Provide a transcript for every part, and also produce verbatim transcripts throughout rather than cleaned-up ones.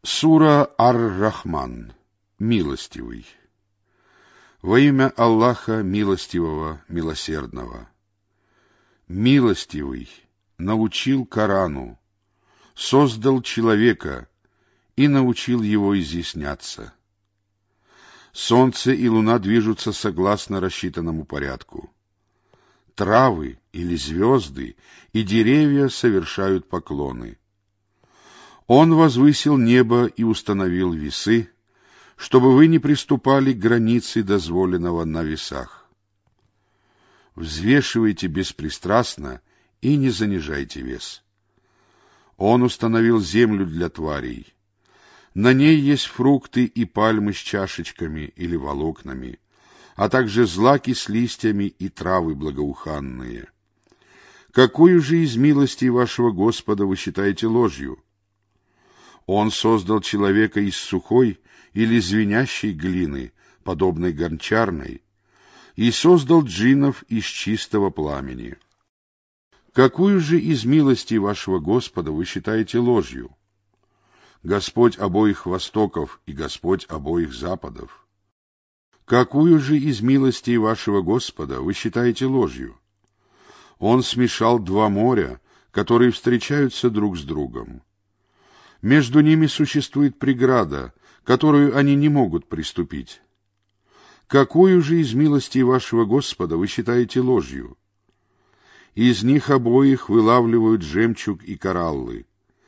Сура Ар-Рахман. Милостивый. Во имя Аллаха Милостивого, Милосердного. Милостивый научил Корану, создал человека и научил его изъясняться. Солнце и луна движутся согласно рассчитанному порядку. Травы или звезды и деревья совершают поклоны. Он возвысил небо и установил весы, чтобы вы не приступали к границе дозволенного на весах. Взвешивайте беспристрастно и не занижайте вес. Он установил землю для тварей. На ней есть фрукты и пальмы с чашечками или волокнами, а также злаки с листьями и травы благоуханные. Какую же из милостей вашего Господа вы считаете ложью? Он создал человека из сухой или звенящей глины, подобной гончарной, и создал джиннов из чистого пламени. Какую же из милостей вашего Господа вы считаете ложью? Господь обоих востоков и Господь обоих западов. Какую же из милостей вашего Господа вы считаете ложью? Он смешал два моря, которые встречаются друг с другом. Между ними существует преграда, которую они не могут приступить. Какую же из милостей вашего Господа вы считаете ложью? Из них обоих вылавливают жемчуг и кораллы.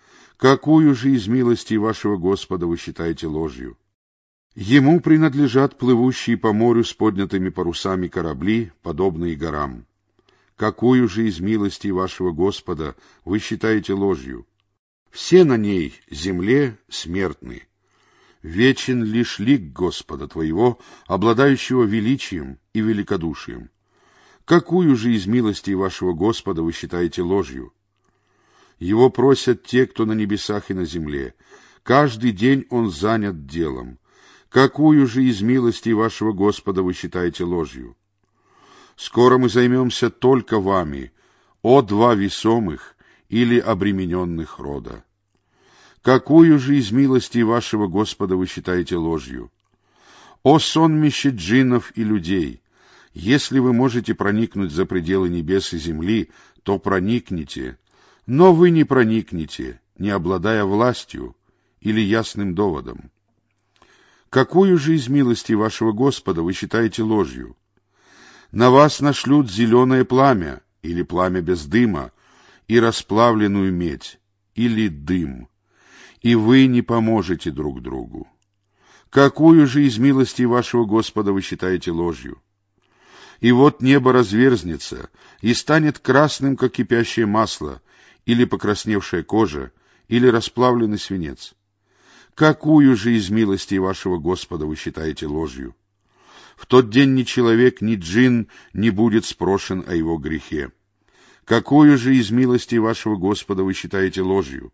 Какую же из милостей вашего Господа вы считаете ложью? Ему принадлежат плывущие по морю с поднятыми парусами корабли, подобные горам. Какую же из милостей вашего Господа вы считаете ложью? Все на ней, земле, смертны. Вечен лишь лик Господа твоего, обладающего величием и великодушием. Какую же из милостей вашего Господа вы считаете ложью? Его просят те, кто на небесах и на земле. Каждый день он занят делом. Какую же из милостей вашего Господа вы считаете ложью? Скоро мы займемся только вами, о два весомых или обремененных рода. Какую же из милостей вашего Господа вы считаете ложью? О сонмище джиннов и людей! Если вы можете проникнуть за пределы небес и земли, то проникните, но вы не проникнете, не обладая властью или ясным доводом. Какую же из милостей вашего Господа вы считаете ложью? На вас нашлют зеленое пламя, или пламя без дыма, и расплавленную медь, или дым, и вы не поможете друг другу. Какую же из милостей вашего Господа вы считаете ложью? И вот небо разверзнется и станет красным, как кипящее масло, или покрасневшая кожа, или расплавленный свинец. Какую же из милостей вашего Господа вы считаете ложью? В тот день ни человек, ни джин не будет спрошен о его грехе. Какую же из милостей вашего Господа вы считаете ложью?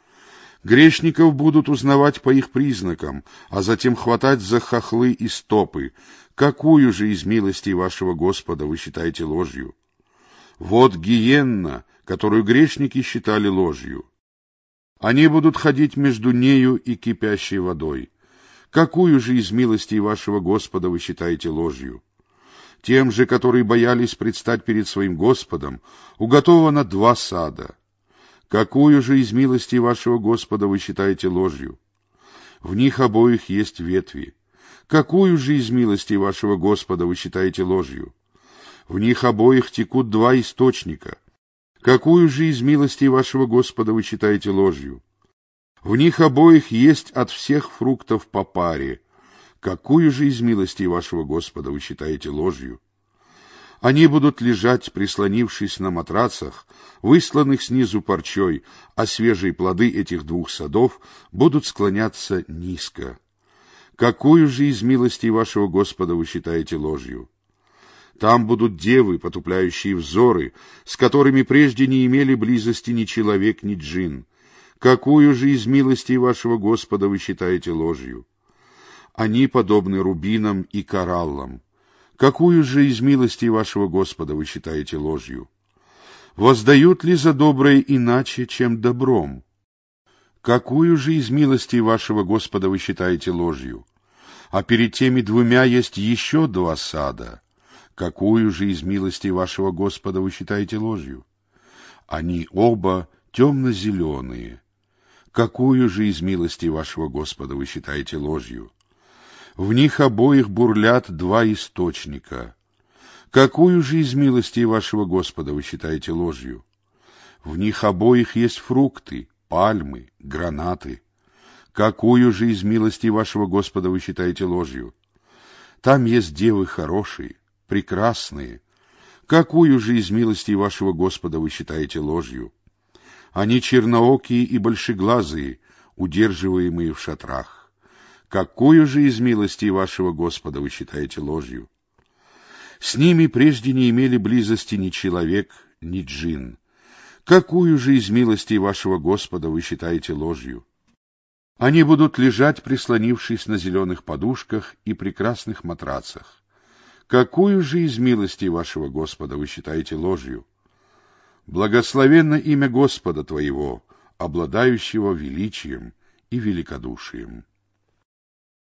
Грешников будут узнавать по их признакам, а затем хватать за хохлы и стопы. Какую же из милостей вашего Господа вы считаете ложью? Вот гиенна, которую грешники считали ложью. Они будут ходить между нею и кипящей водой. Какую же из милостей вашего Господа вы считаете ложью? Тем же, которые боялись предстать перед своим Господом, уготовано два сада. Какую же из милостей вашего Господа вы считаете ложью? В них обоих есть ветви. Какую же из милостей вашего Господа вы считаете ложью? В них обоих текут два источника. Какую же из милостей вашего Господа вы считаете ложью? В них обоих есть от всех фруктов по паре. Какую же из милостей вашего Господа вы считаете ложью? Они будут лежать, прислонившись на матрацах, высланных снизу парчой, а свежие плоды этих двух садов будут склоняться низко. Какую же из милостей вашего Господа вы считаете ложью? Там будут девы, потупляющие взоры, с которыми прежде не имели близости ни человек, ни джин. Какую же из милостей вашего Господа вы считаете ложью? Они подобны рубинам и кораллам. Какую же из милостей вашего Господа вы считаете ложью? Воздают ли за доброе иначе, чем добром? Какую же из милостей вашего Господа вы считаете ложью? А перед теми двумя есть еще два сада. Какую же из милостей вашего Господа вы считаете ложью? Они оба темно-зеленые. Какую же из милостей вашего Господа вы считаете ложью? В них обоих бурлят два источника. Какую же из милостей вашего Господа вы считаете ложью? В них обоих есть фрукты, пальмы, гранаты. Какую же из милостей вашего Господа вы считаете ложью? Там есть девы хорошие, прекрасные. Какую же из милостей вашего Господа вы считаете ложью? Они черноокие и большеглазые, удерживаемые в шатрах. Какую же из милостей вашего Господа вы считаете ложью? С ними прежде не имели близости ни человек, ни джин. Какую же из милостей вашего Господа вы считаете ложью? Они будут лежать, прислонившись на зеленых подушках и прекрасных матрацах. Какую же из милостей вашего Господа вы считаете ложью? Благословенно имя Господа твоего, обладающего величием и великодушием.